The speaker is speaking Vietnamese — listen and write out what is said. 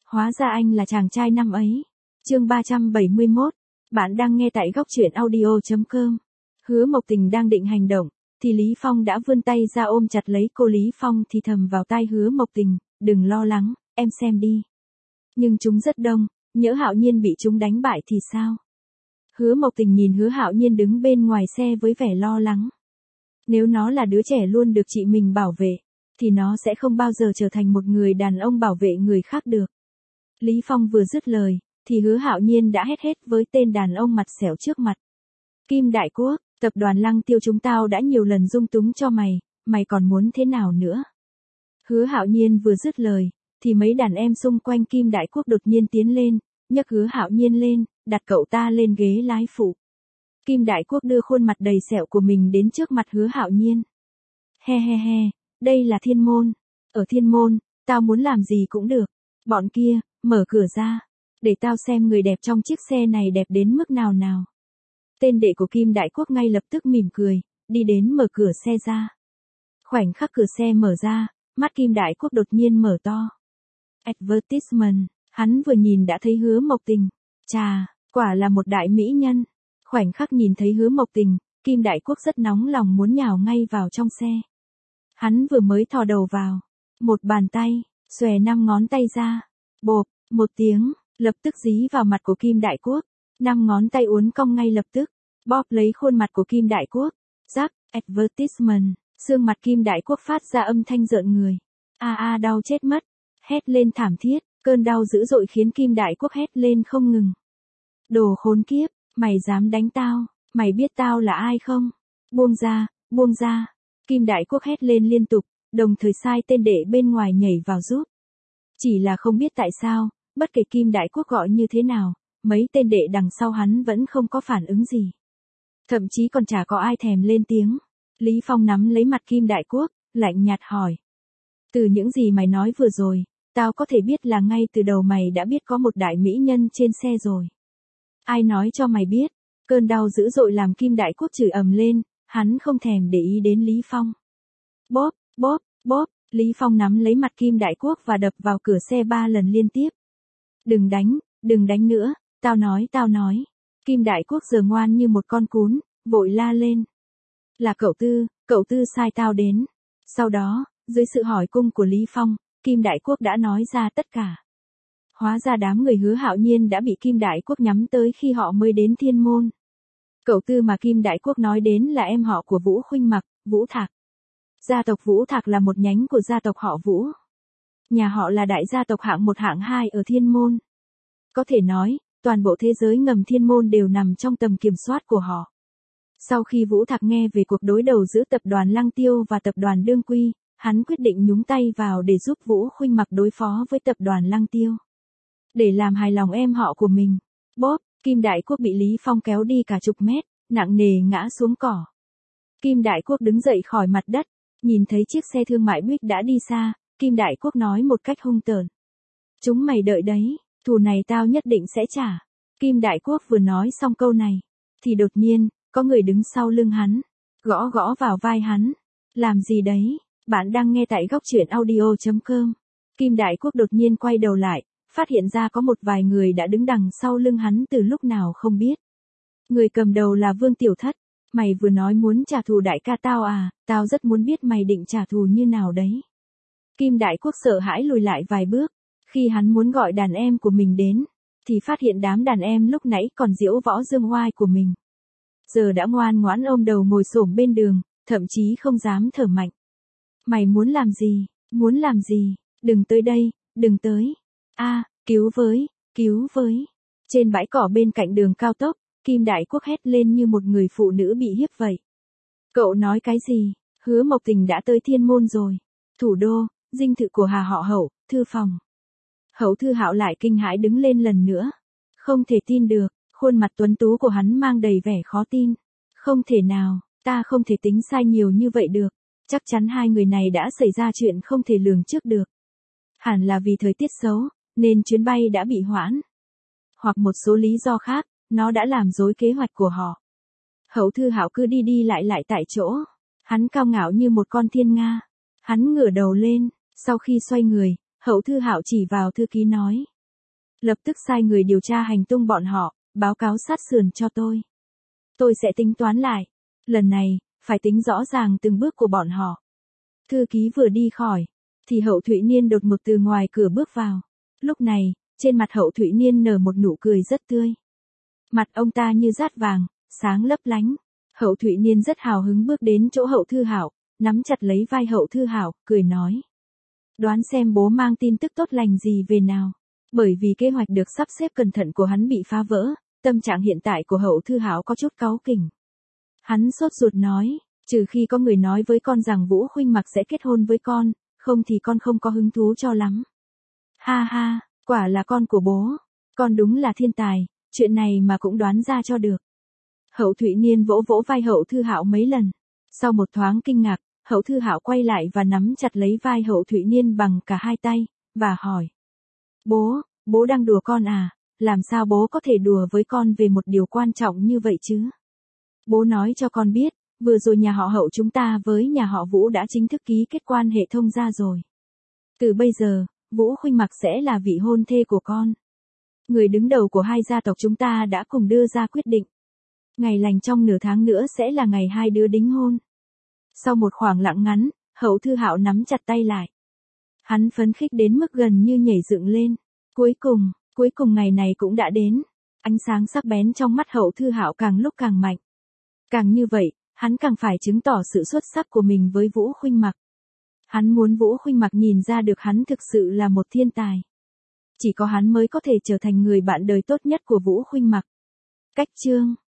Hóa ra anh là chàng trai năm ấy. Chương 371. Bạn đang nghe tại góc truyện audio.com. Hứa Mộc Tình đang định hành động, thì Lý Phong đã vươn tay ra ôm chặt lấy cô. Lý Phong thì thầm vào tai Hứa Mộc Tình, đừng lo lắng, em xem đi. Nhưng chúng rất đông, nhỡ Hạo Nhiên bị chúng đánh bại thì sao? Hứa Mộc Tình nhìn Hứa Hạo Nhiên đứng bên ngoài xe với vẻ lo lắng. Nếu nó là đứa trẻ luôn được chị mình bảo vệ, thì nó sẽ không bao giờ trở thành một người đàn ông bảo vệ người khác được. Lý Phong vừa dứt lời, thì Hứa Hạo Nhiên đã hét hết với tên đàn ông mặt sẹo trước mặt. Kim Đại Quốc, tập đoàn Lăng Tiêu chúng tao đã nhiều lần dung túng cho mày còn muốn thế nào nữa? Hứa Hạo Nhiên vừa dứt lời, thì mấy đàn em xung quanh Kim Đại Quốc đột nhiên tiến lên, nhấc Hứa Hạo Nhiên lên, đặt cậu ta lên ghế lái phụ. Kim Đại Quốc đưa khuôn mặt đầy sẹo của mình đến trước mặt Hứa Hạo Nhiên. He, đây là Thiên Môn. Ở Thiên Môn, tao muốn làm gì cũng được. Bọn kia, mở cửa ra. Để tao xem người đẹp trong chiếc xe này đẹp đến mức nào nào. Tên đệ của Kim Đại Quốc ngay lập tức mỉm cười, đi đến mở cửa xe ra. Khoảnh khắc cửa xe mở ra, mắt Kim Đại Quốc đột nhiên mở to. Advertisement, hắn vừa nhìn đã thấy Hứa Mộc Tình. Chà, quả là một đại mỹ nhân. Khoảnh khắc nhìn thấy Hứa Mộc Tình, Kim Đại Quốc rất nóng lòng muốn nhào ngay vào trong xe. Hắn vừa mới thò đầu vào, một bàn tay, xòe 5 ngón tay ra. Bộp, một tiếng, lập tức dí vào mặt của Kim Đại Quốc. 5 ngón tay uốn cong ngay lập tức, bóp lấy khuôn mặt của Kim Đại Quốc. Rắc, advertisement, xương mặt Kim Đại Quốc phát ra âm thanh rợn người. Đau chết mất. Hét lên thảm thiết, cơn đau dữ dội khiến Kim Đại Quốc hét lên không ngừng. Đồ khốn kiếp, mày dám đánh tao, mày biết tao là ai không? Buông ra. Kim Đại Quốc hét lên liên tục, đồng thời sai tên đệ bên ngoài nhảy vào giúp. Chỉ là không biết tại sao, bất kể Kim Đại Quốc gọi như thế nào, mấy tên đệ đằng sau hắn vẫn không có phản ứng gì. Thậm chí còn chả có ai thèm lên tiếng. Lý Phong nắm lấy mặt Kim Đại Quốc, lạnh nhạt hỏi. Từ những gì mày nói vừa rồi, tao có thể biết là ngay từ đầu mày đã biết có một đại mỹ nhân trên xe rồi. Ai nói cho mày biết? Cơn đau dữ dội làm Kim Đại Quốc chửi ầm lên, hắn không thèm để ý đến Lý Phong. Bóp, Lý Phong nắm lấy mặt Kim Đại Quốc và đập vào cửa xe 3 lần liên tiếp. Đừng đánh nữa, tao nói. Kim Đại Quốc giờ ngoan như một con cún, vội la lên. Là cậu Tư sai tao đến. Sau đó, dưới sự hỏi cung của Lý Phong, Kim Đại Quốc đã nói ra tất cả. Hóa ra đám người Hứa Hạo Nhiên đã bị Kim Đại Quốc nhắm tới khi họ mới đến Thiên Môn. Cậu Tư mà Kim Đại Quốc nói đến là em họ của Vũ Khuynh Mặc, Vũ Thạc. Gia tộc Vũ Thạc là một nhánh của gia tộc họ Vũ. Nhà họ là đại gia tộc hạng 1 hạng 2 ở Thiên Môn. Có thể nói, toàn bộ thế giới ngầm Thiên Môn đều nằm trong tầm kiểm soát của họ. Sau khi Vũ Thạc nghe về cuộc đối đầu giữa tập đoàn Lăng Tiêu và tập đoàn Đương Quy, hắn quyết định nhúng tay vào để giúp Vũ Khuynh Mặc đối phó với tập đoàn Lăng Tiêu. Để làm hài lòng em họ của mình. Bóp, Kim Đại Quốc bị Lý Phong kéo đi cả chục mét, nặng nề ngã xuống cỏ. Kim Đại Quốc đứng dậy khỏi mặt đất, nhìn thấy chiếc xe thương mại Buick đã đi xa, Kim Đại Quốc nói một cách hung tợn. Chúng mày đợi đấy, thù này tao nhất định sẽ trả. Kim Đại Quốc vừa nói xong câu này, thì đột nhiên, có người đứng sau lưng hắn, gõ vào vai hắn. Làm gì đấy? Bạn đang nghe tại góc truyện audio.com. Kim Đại Quốc đột nhiên quay đầu lại, phát hiện ra có một vài người đã đứng đằng sau lưng hắn từ lúc nào không biết. Người cầm đầu là Vương Tiểu Thất. Mày vừa nói muốn trả thù đại ca tao à, tao rất muốn biết mày định trả thù như nào đấy. Kim Đại Quốc sợ hãi lùi lại vài bước. Khi hắn muốn gọi đàn em của mình đến, thì phát hiện đám đàn em lúc nãy còn diễu võ dương oai của mình. Giờ đã ngoan ngoãn ôm đầu ngồi xổm bên đường, thậm chí không dám thở mạnh. Mày muốn làm gì? Đừng tới đây, đừng tới. Cứu với. Trên bãi cỏ bên cạnh đường cao tốc, Kim Đại Quốc hét lên như một người phụ nữ bị hiếp vậy. Cậu nói cái gì? Hứa Mộc Tình đã tới Thiên Môn rồi. Thủ đô, dinh thự của Hà họ Hậu, thư phòng. Hậu Thư Hạo lại kinh hãi đứng lên lần nữa. Không thể tin được, khuôn mặt tuấn tú của hắn mang đầy vẻ khó tin. Không thể nào, ta không thể tính sai nhiều như vậy được. Chắc chắn hai người này đã xảy ra chuyện không thể lường trước được. Hẳn là vì thời tiết xấu, nên chuyến bay đã bị hoãn. Hoặc một số lý do khác, nó đã làm rối kế hoạch của họ. Hậu Thư Hạo cứ đi lại tại chỗ. Hắn cao ngạo như một con thiên nga. Hắn ngửa đầu lên, sau khi xoay người, Hậu Thư Hạo chỉ vào thư ký nói. Lập tức sai người điều tra hành tung bọn họ, báo cáo sát sườn cho tôi. Tôi sẽ tính toán lại. Lần này, phải tính rõ ràng từng bước của bọn họ. Thư ký vừa đi khỏi, thì Hậu Thụy Niên đột ngột từ ngoài cửa bước vào. Lúc này, trên mặt Hậu Thụy Niên nở một nụ cười rất tươi. Mặt ông ta như dát vàng, sáng lấp lánh. Hậu Thụy Niên rất hào hứng bước đến chỗ Hậu Thư Hạo, nắm chặt lấy vai Hậu Thư Hạo, cười nói. Đoán xem bố mang tin tức tốt lành gì về nào. Bởi vì kế hoạch được sắp xếp cẩn thận của hắn bị phá vỡ, tâm trạng hiện tại của Hậu Thư Hạo có chút cáu kỉnh. Hắn sốt ruột nói, trừ khi có người nói với con rằng Vũ Khuynh Mặc sẽ kết hôn với con, không thì con không có hứng thú cho lắm. Ha ha, quả là con của bố. Con đúng là thiên tài, chuyện này mà cũng đoán ra cho được. Hậu Thụy Niên vỗ vỗ vai Hậu Thư Hạo mấy lần. Sau một thoáng kinh ngạc, Hậu Thư Hạo quay lại và nắm chặt lấy vai Hậu Thụy Niên bằng cả hai tay, và hỏi. Bố đang đùa con à? Làm sao bố có thể đùa với con về một điều quan trọng như vậy chứ? Bố nói cho con biết, vừa rồi nhà họ Hậu chúng ta với nhà họ Vũ đã chính thức ký kết quan hệ thông gia rồi. Từ bây giờ, Vũ Khuynh Mặc sẽ là vị hôn thê của con. Người đứng đầu của hai gia tộc chúng ta đã cùng đưa ra quyết định. Ngày lành trong nửa tháng nữa sẽ là ngày hai đứa đính hôn. Sau một khoảng lặng ngắn, Hậu Thư Hạo nắm chặt tay lại. Hắn phấn khích đến mức gần như nhảy dựng lên. Cuối cùng ngày này cũng đã đến. Ánh sáng sắc bén trong mắt Hậu Thư Hạo càng lúc càng mạnh. Càng như vậy, hắn càng phải chứng tỏ sự xuất sắc của mình với Vũ Khuynh Mặc. Hắn muốn Vũ Khuynh Mặc nhìn ra được hắn thực sự là một thiên tài. Chỉ có hắn mới có thể trở thành người bạn đời tốt nhất của Vũ Khuynh Mặc. Cách chương